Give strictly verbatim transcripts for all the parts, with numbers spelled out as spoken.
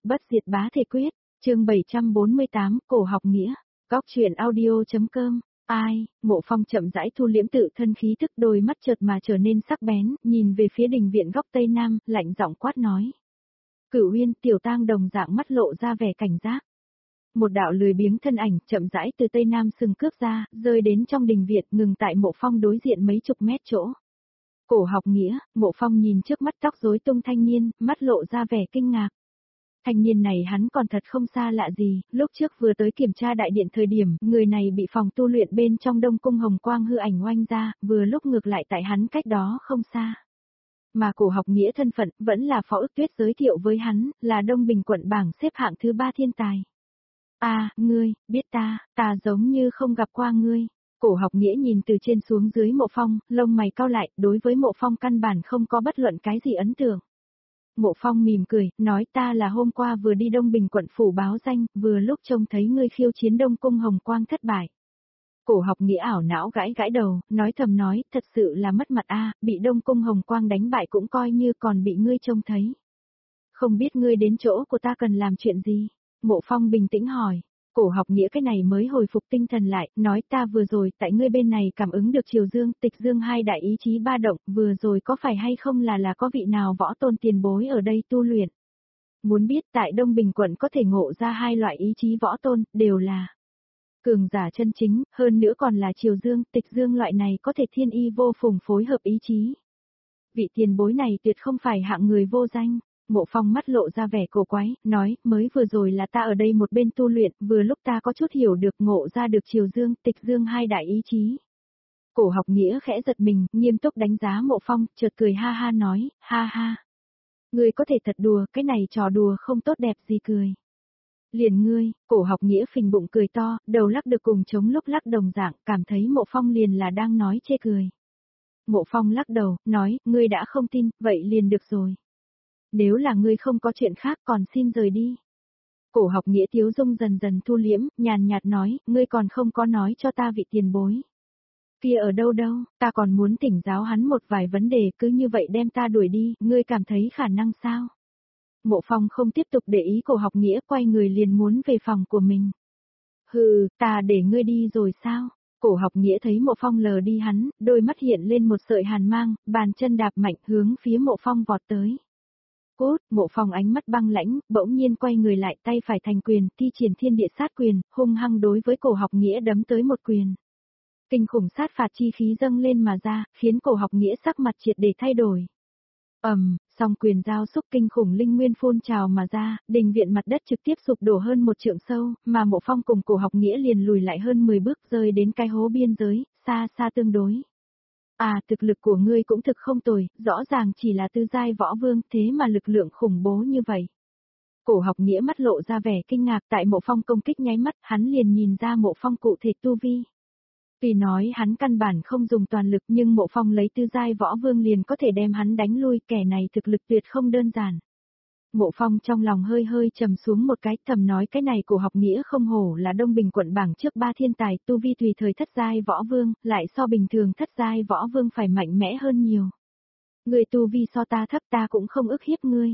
Bất diệt bá thể quyết, chương bảy trăm bốn mươi tám, cổ học nghĩa, góc truyện audio.com, ai, Mộ Phong chậm rãi thu liễm tự thân khí tức, đôi mắt chợt mà trở nên sắc bén, nhìn về phía đình viện góc tây nam, lạnh giọng quát nói. Cửu Uyên, Tiểu Tang đồng dạng mắt lộ ra vẻ cảnh giác. Một đạo lười biếng thân ảnh chậm rãi từ tây nam sừng cước ra, rơi đến trong đình viện, ngừng tại Mộ Phong đối diện mấy chục mét chỗ. Cổ học nghĩa, Mộ Phong nhìn trước mắt tóc rối tung thanh niên, mắt lộ ra vẻ kinh ngạc. Thanh niên này hắn còn thật không xa lạ gì, lúc trước vừa tới kiểm tra đại điện thời điểm, người này bị phòng tu luyện bên trong Đông Cung Hồng Quang hư ảnh oanh ra, vừa lúc ngược lại tại hắn cách đó không xa. Mà cổ học nghĩa thân phận, vẫn là Phó Ức Tuyết giới thiệu với hắn, là Đông Bình quận bảng xếp hạng thứ ba thiên tài. À, ngươi, biết ta, ta giống như không gặp qua ngươi. Cổ học nghĩa nhìn từ trên xuống dưới Mộ Phong, lông mày cau lại, đối với Mộ Phong căn bản không có bất luận cái gì ấn tượng. Mộ Phong mỉm cười, nói ta là hôm qua vừa đi Đông Bình quận phủ báo danh, vừa lúc trông thấy ngươi khiêu chiến Đông Cung Hồng Quang thất bại. Cổ học nghĩa ảo não gãi gãi đầu, nói thầm nói, thật sự là mất mặt a, bị Đông Cung Hồng Quang đánh bại cũng coi như còn bị ngươi trông thấy. Không biết ngươi đến chỗ của ta cần làm chuyện gì? Mộ Phong bình tĩnh hỏi. Cổ học nghĩa cái này mới hồi phục tinh thần lại, nói ta vừa rồi tại ngươi bên này cảm ứng được Triều Dương, Tịch Dương hai đại ý chí ba động, vừa rồi có phải hay không là là có vị nào võ tôn tiền bối ở đây tu luyện. Muốn biết tại Đông Bình quận có thể ngộ ra hai loại ý chí võ tôn, đều là cường giả chân chính, hơn nữa còn là Triều Dương, Tịch Dương loại này có thể thiên y vô phùng phối hợp ý chí. Vị tiền bối này tuyệt không phải hạng người vô danh. Mộ Phong mắt lộ ra vẻ cổ quái, nói, mới vừa rồi là ta ở đây một bên tu luyện, vừa lúc ta có chút hiểu được ngộ ra được Triều Dương, Tịch Dương hai đại ý chí. Cổ học nghĩa khẽ giật mình, nghiêm túc đánh giá Mộ Phong, chợt cười ha ha nói, ha ha. Ngươi có thể thật đùa, cái này trò đùa không tốt đẹp gì cười. Liền ngươi, cổ học nghĩa phình bụng cười to, đầu lắc được cùng chống lúc lắc đồng dạng, cảm thấy Mộ Phong liền là đang nói chê cười. Mộ Phong lắc đầu, nói, ngươi đã không tin, vậy liền được rồi. Nếu là ngươi không có chuyện khác còn xin rời đi. Cổ học nghĩa Tiếu Dung dần dần thu liễm, nhàn nhạt nói, ngươi còn không có nói cho ta vị tiền bối. Kia ở đâu đâu, ta còn muốn thỉnh giáo hắn một vài vấn đề, cứ như vậy đem ta đuổi đi, ngươi cảm thấy khả năng sao? Mộ Phong không tiếp tục để ý cổ học nghĩa, quay người liền muốn về phòng của mình. Hừ, ta để ngươi đi rồi sao? Cổ học nghĩa thấy Mộ Phong lờ đi hắn, đôi mắt hiện lên một sợi hàn mang, bàn chân đạp mạnh hướng phía Mộ Phong vọt tới. Cốt, Mộ Phong ánh mắt băng lãnh, bỗng nhiên quay người lại, tay phải thành quyền, thi triển thiên địa sát quyền, hung hăng đối với cổ học nghĩa đấm tới một quyền. Kinh khủng sát phạt chi khí dâng lên mà ra, khiến cổ học nghĩa sắc mặt triệt để thay đổi. Ầm, um, song quyền giao xúc kinh khủng linh nguyên phun trào mà ra, đình viện mặt đất trực tiếp sụp đổ hơn một trượng sâu, mà Mộ Phong cùng cổ học nghĩa liền lùi lại hơn mười bước, rơi đến cái hố biên giới, xa xa tương đối. À, thực lực của ngươi cũng thực không tồi, rõ ràng chỉ là tư giai võ vương, thế mà lực lượng khủng bố như vậy. Cổ học nghĩa mắt lộ ra vẻ kinh ngạc, tại Mộ Phong công kích nháy mắt, hắn liền nhìn ra Mộ Phong cụ thể tu vi. Tuy nói hắn căn bản không dùng toàn lực nhưng Mộ Phong lấy tư giai võ vương liền có thể đem hắn đánh lui, kẻ này thực lực tuyệt không đơn giản. Mộ Phong trong lòng hơi hơi trầm xuống một cái, thầm nói cái này cổ học nghĩa không hổ là Đông Bình quận bảng trước ba thiên tài, tu vi tùy thời thất giai võ vương, lại so bình thường thất giai võ vương phải mạnh mẽ hơn nhiều. Người tu vi so ta thấp, ta cũng không ức hiếp ngươi.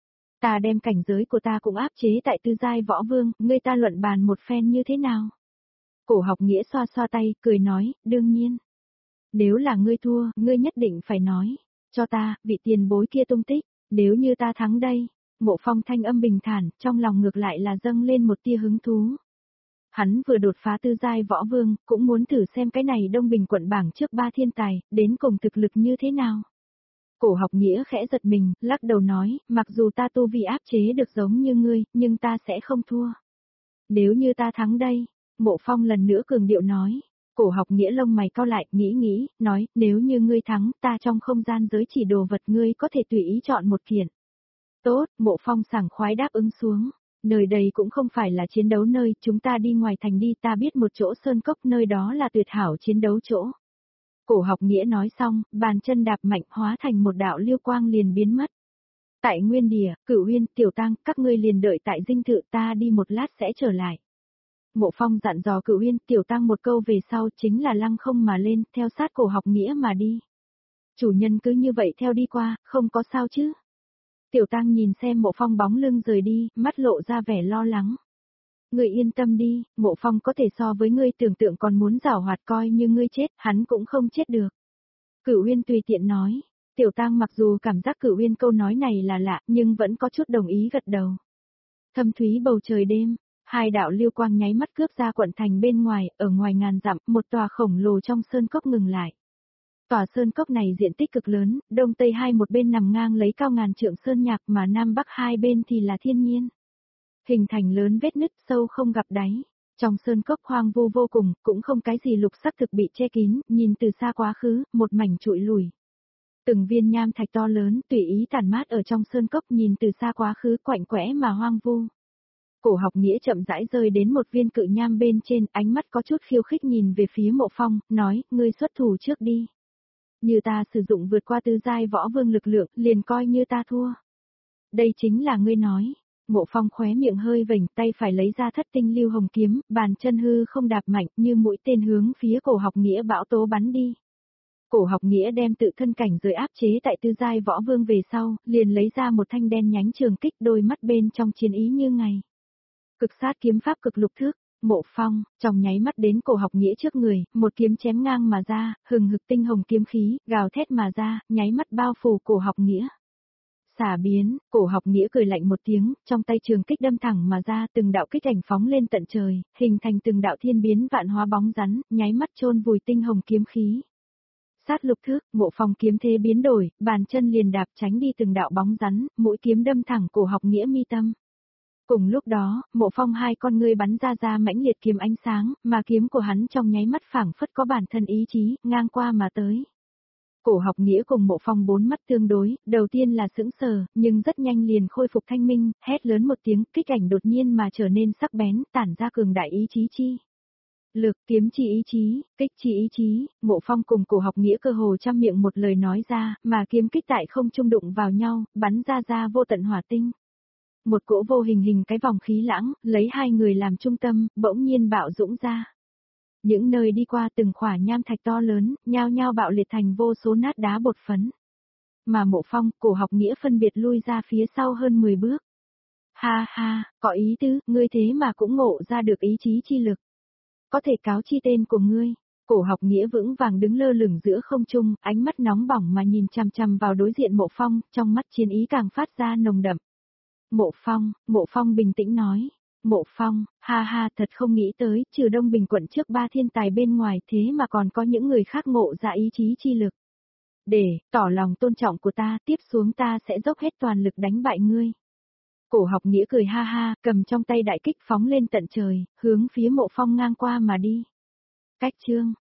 Ta đem cảnh giới của ta cũng áp chế tại tư giai võ vương, ngươi ta luận bàn một phen như thế nào? Cổ học nghĩa xoa xoa tay, cười nói, đương nhiên. Nếu là ngươi thua, ngươi nhất định phải nói, cho ta, vị tiền bối kia tung tích, nếu như ta thắng đây. Mộ Phong thanh âm bình thản, trong lòng ngược lại là dâng lên một tia hứng thú. Hắn vừa đột phá tư giai võ vương, cũng muốn thử xem cái này Đông Bình quận bảng trước ba thiên tài, đến cùng thực lực như thế nào. Cổ học nghĩa khẽ giật mình, lắc đầu nói, mặc dù ta tu vi áp chế được giống như ngươi, nhưng ta sẽ không thua. Nếu như ta thắng đây, Mộ Phong lần nữa cường điệu nói. Cổ học nghĩa lông mày cau lại, nghĩ nghĩ, nói, nếu như ngươi thắng, ta trong không gian giới chỉ đồ vật ngươi có thể tùy ý chọn một kiện. Tốt, Mộ Phong sảng khoái đáp ứng xuống. Nơi đây cũng không phải là chiến đấu nơi, chúng ta đi ngoài thành đi, ta biết một chỗ sơn cốc, nơi đó là tuyệt hảo chiến đấu chỗ. Cổ học nghĩa nói xong, bàn chân đạp mạnh hóa thành một đạo liêu quang liền biến mất. Tại nguyên địa, Cửu Uyên, Tiểu Tang, các ngươi liền đợi tại dinh thự, ta đi một lát sẽ trở lại. Mộ Phong dặn dò Cửu Uyên, Tiểu Tang một câu về sau chính là lăng không mà lên, theo sát cổ học nghĩa mà đi. Chủ nhân cứ như vậy theo đi qua, không có sao chứ. Tiểu Tăng nhìn xem Mộ Phong bóng lưng rời đi, mắt lộ ra vẻ lo lắng. Ngươi yên tâm đi, Mộ Phong có thể so với ngươi tưởng tượng còn muốn giảo hoạt, coi như ngươi chết, hắn cũng không chết được. Cửu Uyên tùy tiện nói. Tiểu Tăng mặc dù cảm giác Cửu Uyên câu nói này là lạ, nhưng vẫn có chút đồng ý gật đầu. Thâm thúy bầu trời đêm, hai đạo lưu quang nháy mắt cướp ra quận thành bên ngoài, ở ngoài ngàn dặm, một tòa khổng lồ trong sơn cốc ngừng lại. Tòa sơn cốc này diện tích cực lớn, đông tây hai một bên nằm ngang lấy cao ngàn trượng sơn nhạc mà nam bắc hai bên thì là thiên nhiên. Hình thành lớn vết nứt sâu không gặp đáy. Trong sơn cốc hoang vu vô cùng, cũng không cái gì lục sắc thực bị che kín, nhìn từ xa quá khứ, một mảnh trụi lùi. Từng viên nham thạch to lớn tùy ý tản mát ở trong sơn cốc, nhìn từ xa quá khứ quạnh quẽ mà hoang vu. Cổ Học Nghĩa chậm rãi rơi đến một viên cự nham bên trên, ánh mắt có chút khiêu khích nhìn về phía Mộ Phong, nói, ngươi xuất thủ trước đi. Như ta sử dụng vượt qua tứ giai võ vương lực lượng, liền coi như ta thua. Đây chính là ngươi nói. Mộ Phong khóe miệng hơi vểnh, tay phải lấy ra thất tinh lưu hồng kiếm, bàn chân hư không đạp mạnh như mũi tên hướng phía Cổ Học Nghĩa bão tố bắn đi. Cổ Học Nghĩa đem tự thân cảnh giới áp chế tại tư giai võ vương về sau, liền lấy ra một thanh đen nhánh trường kích, đôi mắt bên trong chiến ý như ngày. Cực sát kiếm pháp cực lục thước, Mộ Phong, trong nháy mắt đến Cổ Học Nghĩa trước người, một kiếm chém ngang mà ra, hừng hực tinh hồng kiếm khí, gào thét mà ra, nháy mắt bao phủ Cổ Học Nghĩa. Xả biến, Cổ Học Nghĩa cười lạnh một tiếng, trong tay trường kích đâm thẳng mà ra, từng đạo kích ảnh phóng lên tận trời, hình thành từng đạo thiên biến vạn hóa bóng rắn, nháy mắt chôn vùi tinh hồng kiếm khí. Sát lục thước, Mộ Phong kiếm thế biến đổi, bàn chân liền đạp tránh đi từng đạo bóng rắn, mũi kiếm đâm thẳng Cổ Học Nghĩa mi tâm. Cùng lúc đó, Mộ Phong hai con ngươi bắn ra ra mãnh liệt kiếm ánh sáng, mà kiếm của hắn trong nháy mắt phảng phất có bản thân ý chí, ngang qua mà tới. Cổ Học Nghĩa cùng Mộ Phong bốn mắt tương đối, đầu tiên là sững sờ, nhưng rất nhanh liền khôi phục thanh minh, hét lớn một tiếng, kích ảnh đột nhiên mà trở nên sắc bén, tản ra cường đại ý chí chi. Lực, kiếm chi ý chí, kích chi ý chí, Mộ Phong cùng Cổ Học Nghĩa cơ hồ trăm miệng một lời nói ra, mà kiếm kích tại không trung đụng vào nhau, bắn ra ra vô tận hỏa tinh. Một cỗ vô hình hình cái vòng khí lãng, lấy hai người làm trung tâm, bỗng nhiên bạo dũng ra. Những nơi đi qua từng khỏa nham thạch to lớn, nhao nhao bạo liệt thành vô số nát đá bột phấn. Mà Mộ Phong, Cổ Học Nghĩa phân biệt lui ra phía sau hơn mười bước. Ha ha, có ý tứ, ngươi thế mà cũng ngộ ra được ý chí chi lực. Có thể cáo chi tên của ngươi. Cổ Học Nghĩa vững vàng đứng lơ lửng giữa không trung, ánh mắt nóng bỏng mà nhìn chằm chằm vào đối diện Mộ Phong, trong mắt chiến ý càng phát ra nồng đậm. Mộ Phong, Mộ Phong bình tĩnh nói. Mộ Phong, ha ha, thật không nghĩ tới, trừ Đông Bình quận trước ba thiên tài bên ngoài thế mà còn có những người khác ngộ ra ý chí chi lực. Để, tỏ lòng tôn trọng của ta, tiếp xuống ta sẽ dốc hết toàn lực đánh bại ngươi. Cổ Học Nghĩa cười ha ha, cầm trong tay đại kích phóng lên tận trời, hướng phía Mộ Phong ngang qua mà đi. Cách chương.